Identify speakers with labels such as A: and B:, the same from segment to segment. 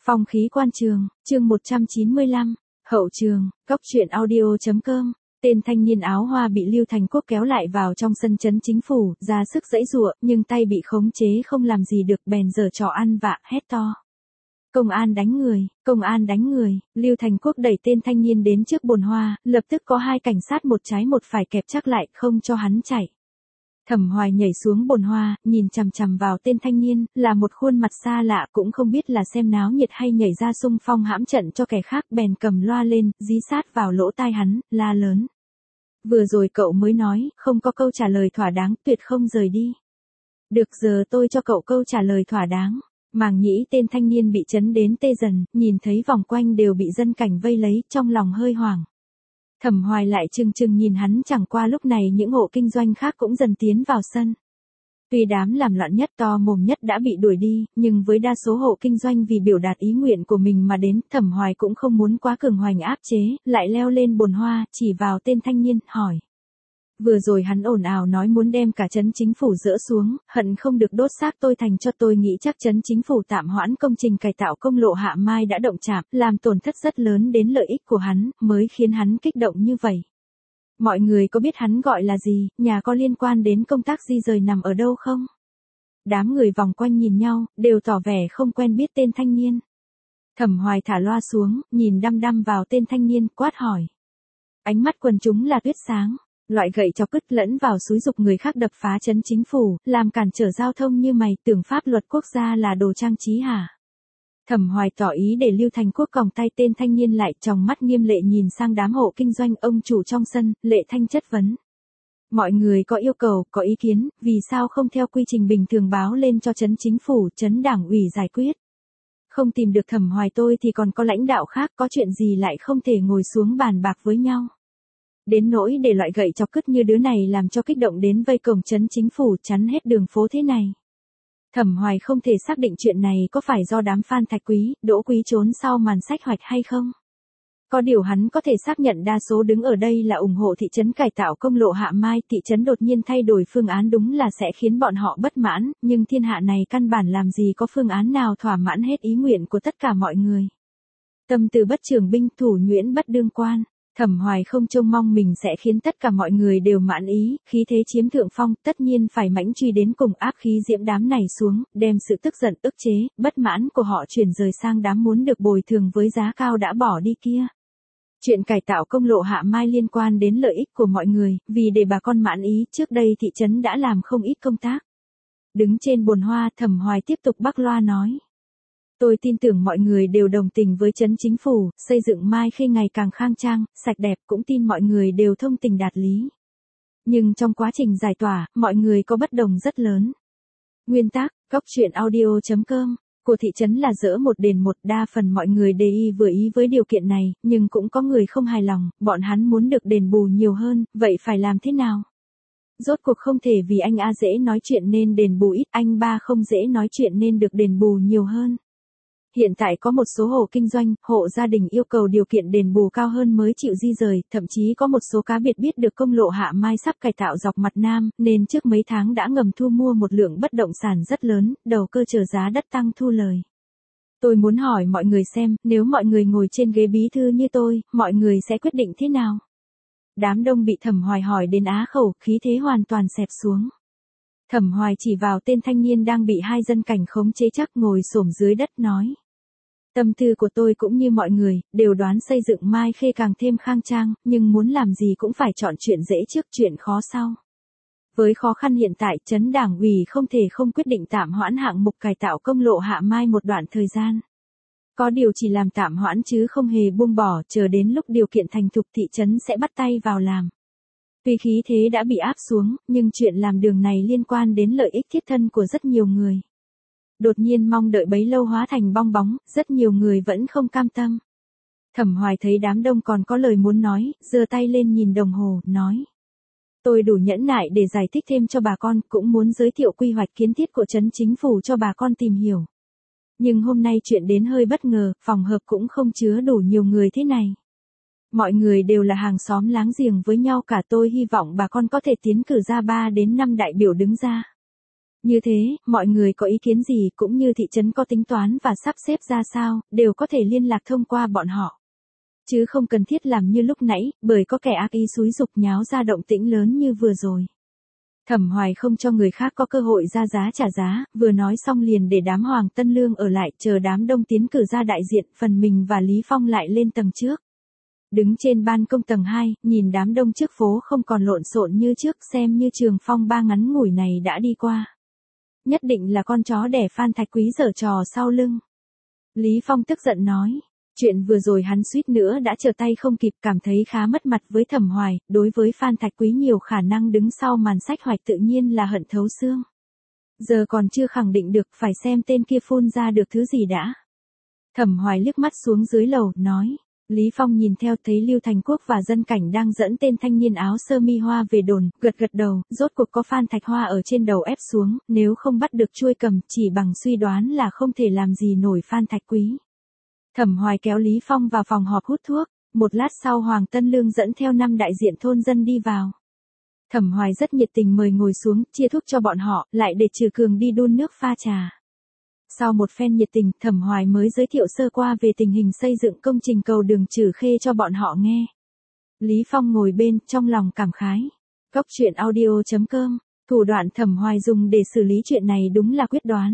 A: Phong khí quan trường, chương 195, hậu trường, cóc truyện audio.com. Tên thanh niên áo hoa bị Lưu Thành Quốc kéo lại vào trong sân trấn chính phủ, ra sức giãy giụa, nhưng tay bị khống chế không làm gì được, bèn giở trò ăn vạ, hét to. Công an đánh người, công an đánh người. Lưu Thành Quốc đẩy tên thanh niên đến trước bồn hoa, lập tức có hai cảnh sát một trái một phải kẹp chắc lại, không cho hắn chạy. Thẩm Hoài nhảy xuống bồn hoa, nhìn chằm chằm vào tên thanh niên, là một khuôn mặt xa lạ, cũng không biết là xem náo nhiệt hay nhảy ra xung phong hãm trận cho kẻ khác, bèn cầm loa lên, dí sát vào lỗ tai hắn, la lớn. Vừa rồi cậu mới nói, không có câu trả lời thỏa đáng, tuyệt không rời đi. Được, giờ tôi cho cậu câu trả lời thỏa đáng. Màng nhĩ tên thanh niên bị chấn đến tê dần, nhìn thấy vòng quanh đều bị dân cảnh vây lấy, trong lòng hơi hoảng. Thẩm Hoài lại chừng chừng nhìn hắn, chẳng qua lúc này những hộ kinh doanh khác cũng dần tiến vào sân. Tuy đám làm loạn nhất to mồm nhất đã bị đuổi đi, nhưng với đa số hộ kinh doanh vì biểu đạt ý nguyện của mình mà đến, Thẩm Hoài cũng không muốn quá cường hoành áp chế, lại leo lên bồn hoa, chỉ vào tên thanh niên, hỏi. Vừa rồi hắn ồn ào nói muốn đem cả trấn chính phủ dỡ xuống, hận không được đốt xác tôi thành cho, tôi nghĩ chắc trấn chính phủ tạm hoãn công trình cải tạo công lộ Hạ Mai đã động chạm, làm tổn thất rất lớn đến lợi ích của hắn, mới khiến hắn kích động như vậy. Mọi người có biết hắn gọi là gì, nhà có liên quan đến công tác di rời nằm ở đâu không? Đám người vòng quanh nhìn nhau, đều tỏ vẻ không quen biết tên thanh niên. Thẩm Hoài thả loa xuống, nhìn đăm đăm vào tên thanh niên, quát hỏi. Ánh mắt quần chúng là tuyết sáng. Loại gậy chọc cứt lẫn vào xúi dục người khác đập phá trấn chính phủ, làm cản trở giao thông như mày, tưởng pháp luật quốc gia là đồ trang trí hả? Thẩm Hoài tỏ ý để Lưu Thành Quốc còng tay tên thanh niên lại, tròng mắt nghiêm lệ nhìn sang đám hộ kinh doanh, ông chủ trong sân, Lệ Thanh chất vấn. Mọi người có yêu cầu, có ý kiến, vì sao không theo quy trình bình thường báo lên cho trấn chính phủ, trấn đảng ủy giải quyết? Không tìm được Thẩm Hoài tôi thì còn có lãnh đạo khác, có chuyện gì lại không thể ngồi xuống bàn bạc với nhau? Đến nỗi để loại gậy chọc cứt như đứa này làm cho kích động đến vây cổng trấn chính phủ, chắn hết đường phố thế này. Thẩm Hoài không thể xác định chuyện này có phải do đám Phan Thạch Quý, Đỗ Quý trốn sau màn sách hoạch hay không. Có điều hắn có thể xác nhận đa số đứng ở đây là ủng hộ thị trấn cải tạo công lộ Hạ Mai, thị trấn đột nhiên thay đổi phương án đúng là sẽ khiến bọn họ bất mãn, nhưng thiên hạ này căn bản làm gì có phương án nào thỏa mãn hết ý nguyện của tất cả mọi người. Tâm từ bất trường binh, thủ nhuyễn bất đương quan. Thẩm Hoài không trông mong mình sẽ khiến tất cả mọi người đều mãn ý, khí thế chiếm thượng phong, tất nhiên phải mãnh truy đến cùng, áp khí diễm đám này xuống, đem sự tức giận, ức chế, bất mãn của họ chuyển rời sang đám muốn được bồi thường với giá cao đã bỏ đi kia. Chuyện cải tạo công lộ Hạ Mai liên quan đến lợi ích của mọi người, vì để bà con mãn ý, trước đây thị trấn đã làm không ít công tác. Đứng trên bồn hoa, Thẩm Hoài tiếp tục bắc loa nói. Tôi tin tưởng mọi người đều đồng tình với trấn chính phủ, xây dựng Mai Khê ngày càng khang trang, sạch đẹp, cũng tin mọi người đều thông tình đạt lý. Nhưng trong quá trình giải tỏa, mọi người có bất đồng rất lớn. Nguyên tắc, cóc truyện audio.com, của thị trấn là dỡ một đền một, đa phần mọi người đều vừa ý với điều kiện này, nhưng cũng có người không hài lòng, bọn hắn muốn được đền bù nhiều hơn, vậy phải làm thế nào? Rốt cuộc không thể vì anh A dễ nói chuyện nên đền bù ít, anh ba không dễ nói chuyện nên được đền bù nhiều hơn. Hiện tại có một số hộ kinh doanh, hộ gia đình yêu cầu điều kiện đền bù cao hơn mới chịu di rời, thậm chí có một số cá biệt biết được công lộ Hạ Mai sắp cải tạo dọc mặt Nam, nên trước mấy tháng đã ngầm thu mua một lượng bất động sản rất lớn, đầu cơ chờ giá đất tăng thu lời. Tôi muốn hỏi mọi người xem, nếu mọi người ngồi trên ghế bí thư như tôi, mọi người sẽ quyết định thế nào? Đám đông bị Thẩm Hoài hỏi đến á khẩu, khí thế hoàn toàn xẹp xuống. Thẩm Hoài chỉ vào tên thanh niên đang bị hai dân cảnh khống chế chắc ngồi xổm dưới đất nói. Tâm tư của tôi cũng như mọi người, đều đoán xây dựng Mai Khê càng thêm khang trang, nhưng muốn làm gì cũng phải chọn chuyện dễ trước chuyện khó sau. Với khó khăn hiện tại, trấn đảng ủy không thể không quyết định tạm hoãn hạng mục cải tạo công lộ Hạ Mai một đoạn thời gian. Có điều chỉ làm tạm hoãn chứ không hề buông bỏ, chờ đến lúc điều kiện thành thục thị trấn sẽ bắt tay vào làm. Tuy khí thế đã bị áp xuống, nhưng chuyện làm đường này liên quan đến lợi ích thiết thân của rất nhiều người. Đột nhiên mong đợi bấy lâu hóa thành bong bóng, rất nhiều người vẫn không cam tâm. Thẩm Hoài thấy đám đông còn có lời muốn nói, giơ tay lên nhìn đồng hồ, nói. Tôi đủ nhẫn nại để giải thích thêm cho bà con, cũng muốn giới thiệu quy hoạch kiến thiết của trấn chính phủ cho bà con tìm hiểu. Nhưng hôm nay chuyện đến hơi bất ngờ, phòng họp cũng không chứa đủ nhiều người thế này. Mọi người đều là hàng xóm láng giềng với nhau cả, tôi hy vọng bà con có thể tiến cử ra 3 đến 5 đại biểu đứng ra. Như thế, mọi người có ý kiến gì cũng như thị trấn có tính toán và sắp xếp ra sao, đều có thể liên lạc thông qua bọn họ. Chứ không cần thiết làm như lúc nãy, bởi có kẻ ác ý xúi giục nháo ra động tĩnh lớn như vừa rồi. Thẩm Hoài không cho người khác có cơ hội ra giá trả giá, vừa nói xong liền để đám Hoàng Tân Lương ở lại chờ đám đông tiến cử ra đại diện, phần mình và Lý Phong lại lên tầng trước. Đứng trên ban công tầng 2, nhìn đám đông trước phố không còn lộn xộn như trước, xem như trường phong ba ngắn ngủi này đã đi qua. Nhất định là con chó đẻ Phan Thạch Quý giở trò sau lưng. Lý Phong tức giận nói. Chuyện vừa rồi hắn suýt nữa đã trở tay không kịp, cảm thấy khá mất mặt với Thẩm Hoài, đối với Phan Thạch Quý nhiều khả năng đứng sau màn sách hoạch tự nhiên là hận thấu xương. Giờ còn chưa khẳng định được, phải xem tên kia phun ra được thứ gì đã. Thẩm Hoài liếc mắt xuống dưới lầu, nói. Lý Phong nhìn theo thấy Lưu Thành Quốc và dân cảnh đang dẫn tên thanh niên áo sơ mi hoa về đồn, gật gật đầu, rốt cuộc có Phan Thạch Hoa ở trên đầu ép xuống, nếu không bắt được chuôi cầm, chỉ bằng suy đoán là không thể làm gì nổi Phan Thạch Quý. Thẩm Hoài kéo Lý Phong vào phòng họp hút thuốc, một lát sau Hoàng Tân Lương dẫn theo 5 đại diện thôn dân đi vào. Thẩm Hoài rất nhiệt tình mời ngồi xuống, chia thuốc cho bọn họ, lại để Trừ Cường đi đun nước pha trà. Sau một phen nhiệt tình, Thẩm Hoài mới giới thiệu sơ qua về tình hình xây dựng công trình cầu đường Trừ Khê cho bọn họ nghe. Lý Phong ngồi bên, trong lòng cảm khái. Cóc truyện audio.com, thủ đoạn Thẩm Hoài dùng để xử lý chuyện này đúng là quyết đoán.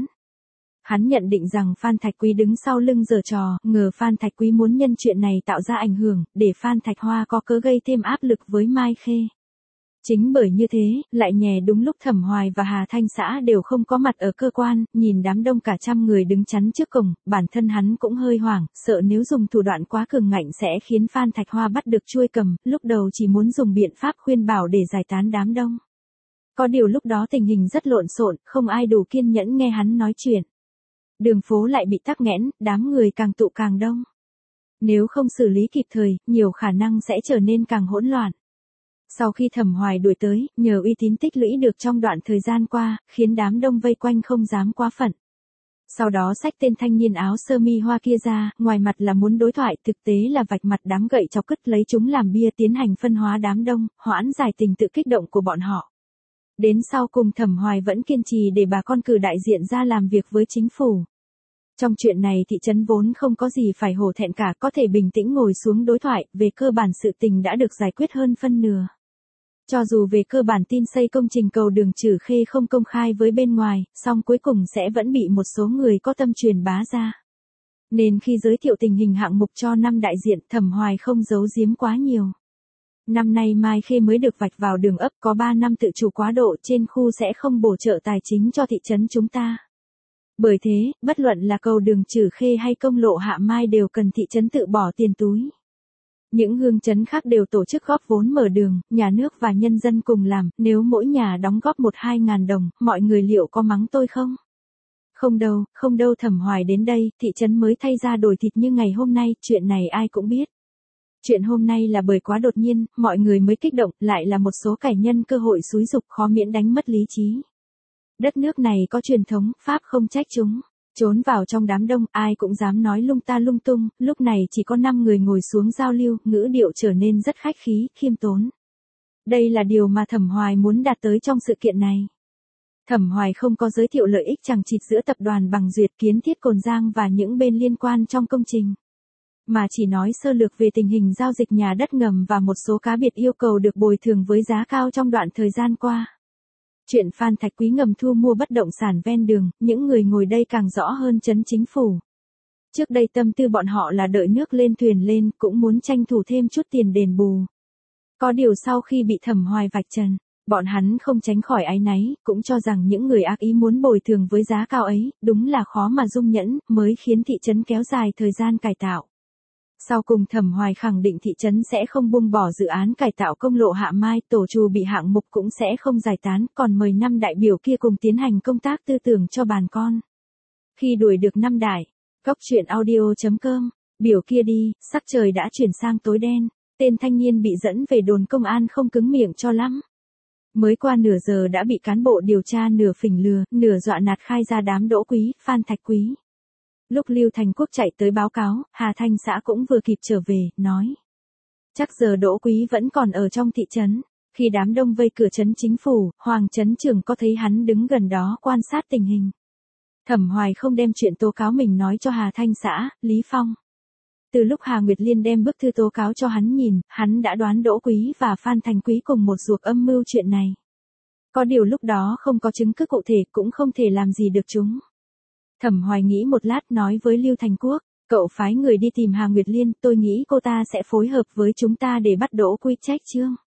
A: Hắn nhận định rằng Phan Thạch Quý đứng sau lưng giở trò, ngờ Phan Thạch Quý muốn nhân chuyện này tạo ra ảnh hưởng, để Phan Thạch Hoa có cớ gây thêm áp lực với Mai Khê. Chính bởi như thế, lại nhè đúng lúc Thẩm Hoài và Hà Thanh xã đều không có mặt ở cơ quan, nhìn đám đông cả trăm người đứng chắn trước cổng, bản thân hắn cũng hơi hoảng, sợ nếu dùng thủ đoạn quá cường ngạnh sẽ khiến Phan Thạch Hoa bắt được chuôi cầm, lúc đầu chỉ muốn dùng biện pháp khuyên bảo để giải tán đám đông. Có điều lúc đó tình hình rất lộn xộn, không ai đủ kiên nhẫn nghe hắn nói chuyện. Đường phố lại bị tắc nghẽn, đám người càng tụ càng đông. Nếu không xử lý kịp thời, nhiều khả năng sẽ trở nên càng hỗn loạn. Sau khi Thẩm Hoài đuổi tới, nhờ uy tín tích lũy được trong đoạn thời gian qua, khiến đám đông vây quanh không dám quá phận. Sau đó xách tên thanh niên áo sơ mi hoa kia ra, ngoài mặt là muốn đối thoại, thực tế là vạch mặt đám gậy chọc cứt lấy chúng làm bia tiến hành phân hóa đám đông, hoãn giải tình tự kích động của bọn họ. Đến sau cùng Thẩm Hoài vẫn kiên trì để bà con cử đại diện ra làm việc với chính phủ. Trong chuyện này thị trấn vốn không có gì phải hổ thẹn cả, có thể bình tĩnh ngồi xuống đối thoại, về cơ bản sự tình đã được giải quyết hơn phân nửa. Cho dù về cơ bản tin xây công trình cầu đường Trừ Khê không công khai với bên ngoài, song cuối cùng sẽ vẫn bị một số người có tâm truyền bá ra. Nên khi giới thiệu tình hình hạng mục cho 5 đại diện, Thẩm Hoài không giấu giếm quá nhiều. Năm nay Mai Khê mới được vạch vào đường ấp, có 3 năm tự chủ quá độ trên khu sẽ không bổ trợ tài chính cho thị trấn chúng ta. Bởi thế, bất luận là cầu đường Trừ Khê hay công lộ Hạ Mai đều cần thị trấn tự bỏ tiền túi. Những hương trấn khác đều tổ chức góp vốn mở đường, nhà nước và nhân dân cùng làm, nếu mỗi nhà đóng góp 1-2 ngàn đồng, mọi người liệu có mắng tôi không? Không đâu Thẩm Hoài đến đây, thị trấn mới thay ra đổi thịt như ngày hôm nay, chuyện này ai cũng biết. Chuyện hôm nay là bởi quá đột nhiên, mọi người mới kích động, lại là một số kẻ nhân cơ hội xúi giục khó miễn đánh mất lý trí. Đất nước này có truyền thống, Pháp không trách chúng. Trốn vào trong đám đông, ai cũng dám nói lung ta lung tung, lúc này chỉ có 5 người ngồi xuống giao lưu, ngữ điệu trở nên rất khách khí, khiêm tốn. Đây là điều mà Thẩm Hoài muốn đạt tới trong sự kiện này. Thẩm Hoài không có giới thiệu lợi ích chằng chịt giữa tập đoàn Bằng Duyệt, Kiến Thiết Cồn Giang và những bên liên quan trong công trình. Mà chỉ nói sơ lược về tình hình giao dịch nhà đất ngầm và một số cá biệt yêu cầu được bồi thường với giá cao trong đoạn thời gian qua. Chuyện Phan Thạch Quý ngầm thu mua bất động sản ven đường, những người ngồi đây càng rõ hơn trấn chính phủ. Trước đây tâm tư bọn họ là đợi nước lên thuyền lên, cũng muốn tranh thủ thêm chút tiền đền bù. Có điều sau khi bị Thẩm Hoài vạch trần, bọn hắn không tránh khỏi áy náy, cũng cho rằng những người ác ý muốn bồi thường với giá cao ấy, đúng là khó mà dung nhẫn, mới khiến thị trấn kéo dài thời gian cải tạo. Sau cùng Thẩm Hoài khẳng định thị trấn sẽ không buông bỏ dự án cải tạo công lộ Hạ Mai, tổ trù bị hạng mục cũng sẽ không giải tán, còn mời 5 đại biểu kia cùng tiến hành công tác tư tưởng cho bàn con. Khi đuổi được 5 đại, cóc truyện audio.com, biểu kia đi, sắc trời đã chuyển sang tối đen, tên thanh niên bị dẫn về đồn công an không cứng miệng cho lắm. Mới qua nửa giờ đã bị cán bộ điều tra nửa phỉnh lừa, nửa dọa nạt khai ra đám Đỗ Quý, Phan Thạch Quý. Lúc Lưu Thành Quốc chạy tới báo cáo, Hà Thanh xã cũng vừa kịp trở về, nói. Chắc giờ Đỗ Quý vẫn còn ở trong thị trấn. Khi đám đông vây cửa trấn chính phủ, Hoàng trấn trưởng có thấy hắn đứng gần đó quan sát tình hình. Thẩm Hoài không đem chuyện tố cáo mình nói cho Hà Thanh xã, Lý Phong. Từ lúc Hà Nguyệt Liên đem bức thư tố cáo cho hắn nhìn, hắn đã đoán Đỗ Quý và Phan Thành Quý cùng một ruột âm mưu chuyện này. Có điều lúc đó không có chứng cứ cụ thể cũng không thể làm gì được chúng. Thẩm Hoài nghĩ một lát nói với Lưu Thành Quốc, cậu phái người đi tìm Hà Nguyệt Liên, tôi nghĩ cô ta sẽ phối hợp với chúng ta để bắt Đỗ Quý trách chương.